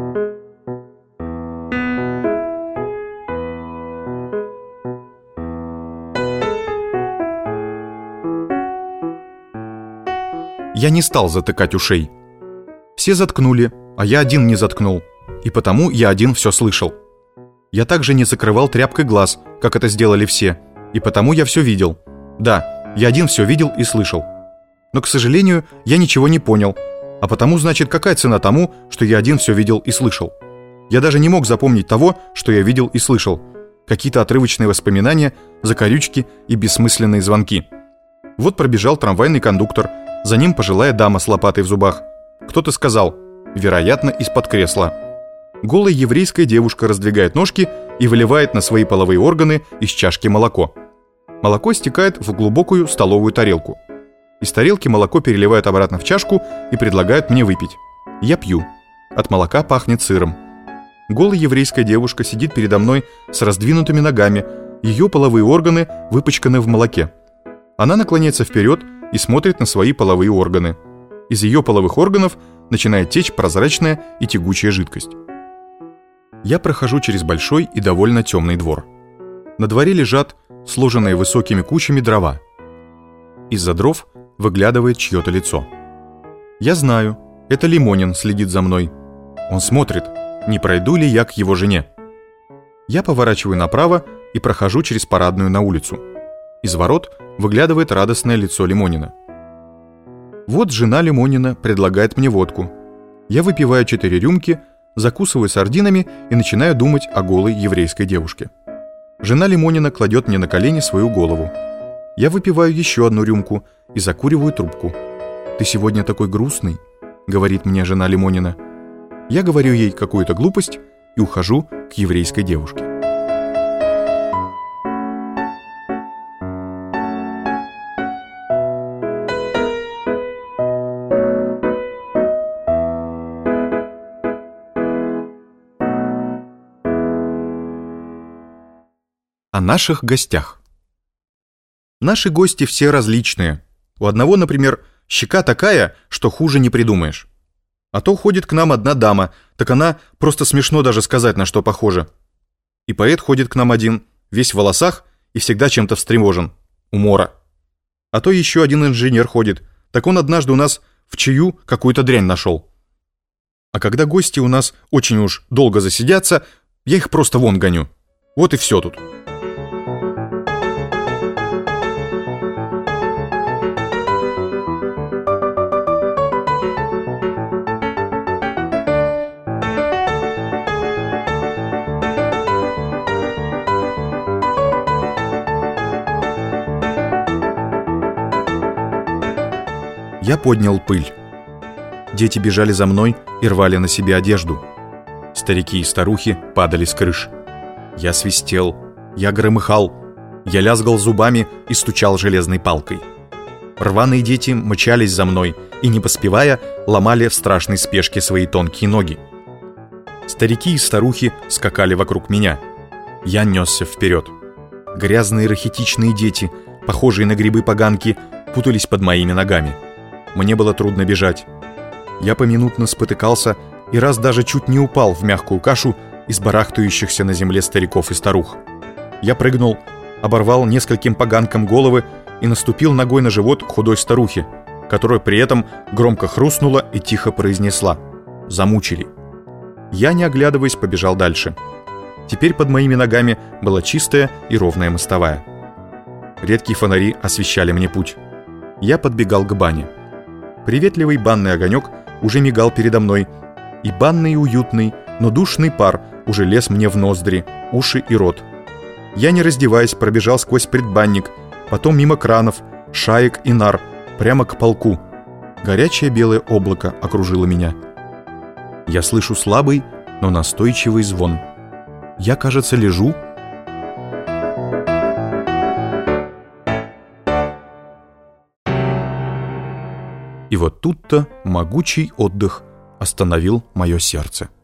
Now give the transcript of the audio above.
Я не стал затыкать ушей. Все заткнули, а я один не заткнул, и потому я один все слышал. Я также не закрывал тряпкой глаз, как это сделали все, и потому я все видел. Да, я один все видел и слышал. Но, к сожалению, я ничего не понял, а потому, значит, какая цена тому, что я один все видел и слышал? Я даже не мог запомнить того, что я видел и слышал. Какие-то отрывочные воспоминания, закорючки и бессмысленные звонки. Вот пробежал трамвайный кондуктор, за ним пожилая дама с лопатой в зубах. Кто-то сказал, вероятно, из-под кресла. Голая еврейская девушка раздвигает ножки и выливает на свои половые органы из чашки молоко. Молоко стекает в глубокую столовую тарелку. Из тарелки молоко переливают обратно в чашку и предлагают мне выпить. Я пью. От молока пахнет сыром. Голая еврейская девушка сидит передо мной с раздвинутыми ногами, ее половые органы выпачканы в молоке. Она наклоняется вперед и смотрит на свои половые органы. Из ее половых органов начинает течь прозрачная и тягучая жидкость. Я прохожу через большой и довольно темный двор. На дворе лежат сложенные высокими кучами дрова. Из-за дров выглядывает чье-то лицо. Я знаю, это Лимонин следит за мной. Он смотрит, не пройду ли я к его жене. Я поворачиваю направо и прохожу через парадную на улицу. Из ворот выглядывает радостное лицо Лимонина. Вот жена Лимонина предлагает мне водку. Я выпиваю 4 рюмки, закусываю сардинами и начинаю думать о голой еврейской девушке. Жена Лимонина кладет мне на колени свою голову. Я выпиваю еще 1 рюмку и закуриваю трубку. «Ты сегодня такой грустный», — говорит мне жена Лимонина. Я говорю ей какую-то глупость и ухожу к еврейской девушке. О наших гостях. Наши гости все различные. У одного, например, щека такая, что хуже не придумаешь. А то ходит к нам одна дама, так она просто смешно даже сказать, на что похожа. И поэт ходит к нам один, весь в волосах и всегда чем-то встревожен. Умора. А то еще один инженер ходит, так он однажды у нас в чаю какую-то дрянь нашел. А когда гости у нас очень уж долго засидятся, я их просто вон гоню. Вот и все тут. Я поднял пыль. Дети бежали за мной и рвали на себе одежду. Старики и старухи падали с крыш. Я свистел, я громыхал, я лязгал зубами и стучал железной палкой. Рваные дети мчались за мной и, не поспевая, ломали в страшной спешке свои тонкие ноги. Старики и старухи скакали вокруг меня. Я несся вперед. Грязные рахитичные дети, похожие на грибы-поганки, путались под моими ногами. Мне было трудно бежать. Я поминутно спотыкался и раз даже чуть не упал в мягкую кашу из барахтающихся на земле стариков и старух. Я прыгнул, оборвал нескольким поганкам головы и наступил ногой на живот худой старухи, которая при этом громко хрустнула и тихо произнесла: «Замучили». Я, не оглядываясь, побежал дальше. Теперь под моими ногами была чистая и ровная мостовая. Редкие фонари освещали мне путь. Я подбегал к бане. Приветливый банный огонек уже мигал передо мной, и банный и уютный, но душный пар уже лез мне в ноздри, уши и рот. Я, не раздеваясь, пробежал сквозь предбанник, потом мимо кранов, шаек и нар, прямо к полку. Горячее белое облако окружило меня. Я слышу слабый, но настойчивый звон. Я, кажется, лежу. И вот тут-то могучий отдых остановил мое сердце.